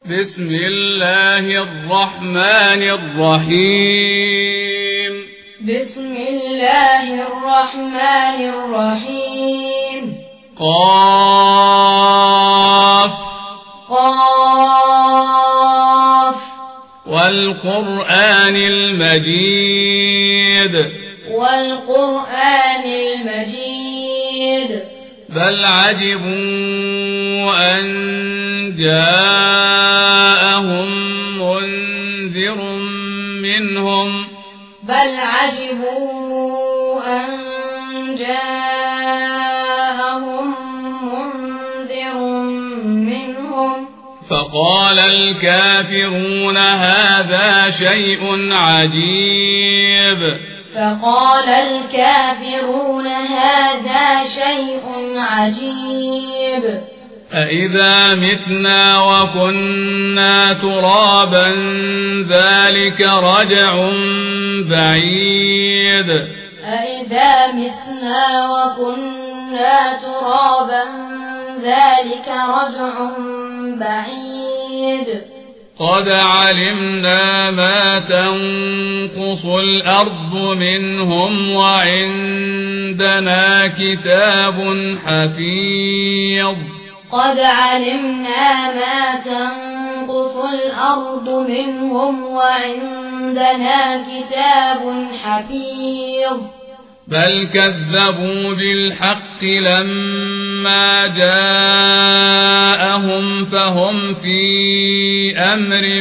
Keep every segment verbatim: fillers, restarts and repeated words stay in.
بسم الله الرحمن الرحيم بسم الله الرحمن الرحيم قاف قاف والقرآن المجيد والقرآن المجيد بل عجبوا أن جاءهم منذر منهم بل عجبوا أن جاءهم منذر منهم فقال الكافرون هذا شيء عجيب فقال الكافرون هذا شيء عجيب أإذا متنا وكنا ترابا ذلك رجع بعيد أإذا متنا وكنا ترابا ذلك رجع بعيد قد علمنا ما تنقص الأرض منهم وعندنا كتاب حفيظ قد علمنا ما تنقص الأرض منهم وعندنا كتاب حفيظ بل كذبوا بالحق لما جاءهم فهم في أمر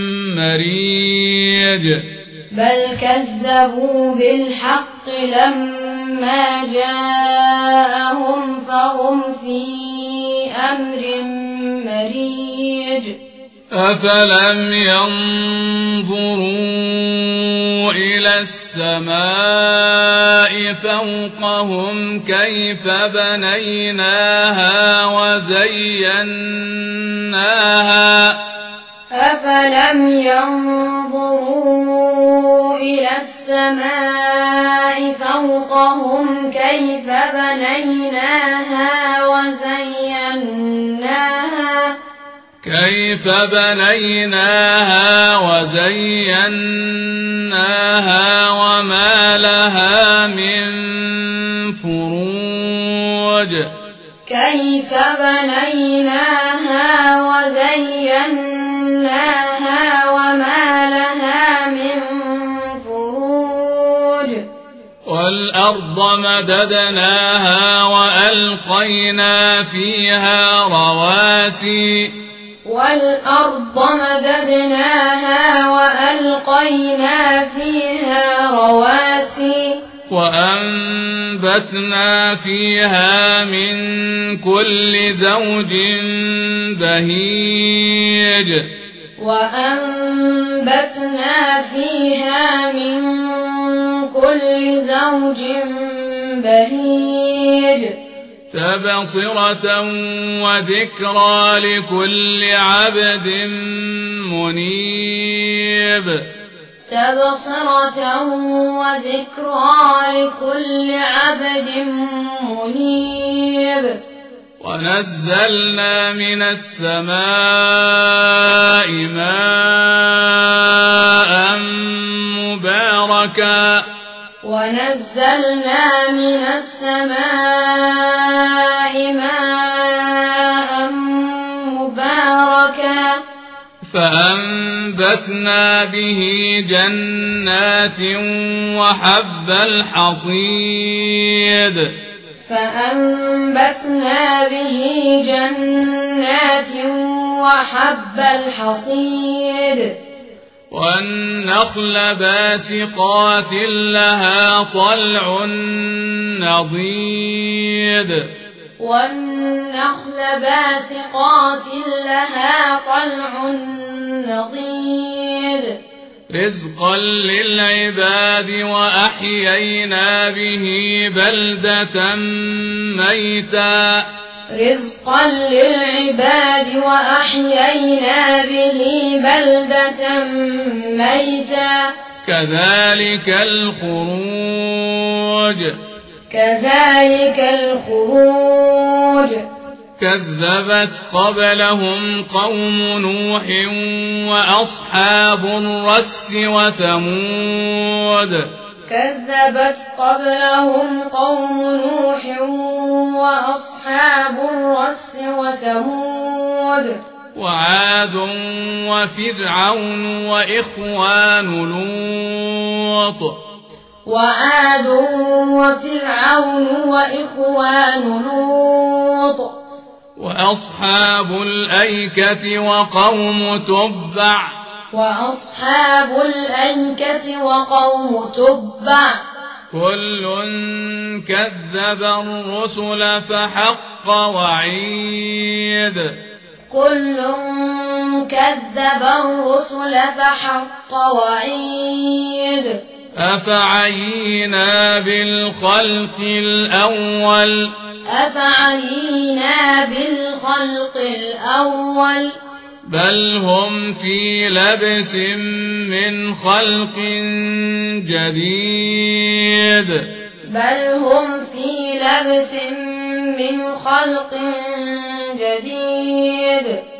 مريج بل كذبوا بالحق لما جاءهم فهم في أمر مريج أفلم ينظروا إلى السماء فوقهم كيف بنيناها وزيناها أفلم ينظروا إلى السماء فوقهم كيف بنيناها وزيناها كيف بنيناها وزيناها وما لها من فروج كيف بنيناها وزيناها وما لها من فروج والأرض مددناها وألقينا فيها رواسي والأرض مددناها وألقينا فيها رواسي وأنبتنا فيها من كل زوج بهيج وأنبتنا فيها من كل زوج بهيج تبصرة وذكرى لكل عبد منيب تبصرة وذكرى لكل عبد منيب ونزلنا من السماء ماء مباركا ونزلنا من السماء ماء مباركا فأنبتنا به جنات وحب الحصيد فأنبتنا به جنات وحب الحصيد والنخل باسقات لها طلع نضيد والنخل باسقات لها طلع نضيد رزقا للعباد وأحيينا به بلدة ميتا رزقا للعباد وأحيينا به بلدة ميتا كذلك الخروج كذلك الخروج كذبت قبلهم قوم نوح وأصحاب الرس وثمود كذبت قبلهم قوم نوح وأصحاب الرس وثمود وعاد وفرعون وإخوان لوط وعاد وفرعون وإخوان لوط وأصحاب الأيكة وقوم تبع وأصحاب الأيكة وقوم تبع كل كذب الرسل فحق وعيد كل كذب الرسل فحق وعيد أفعينا بالخلق الأول أفعينا بالخلق الأول بل هم في لبس من خلق جديد بل هم في لبس من خلق جديد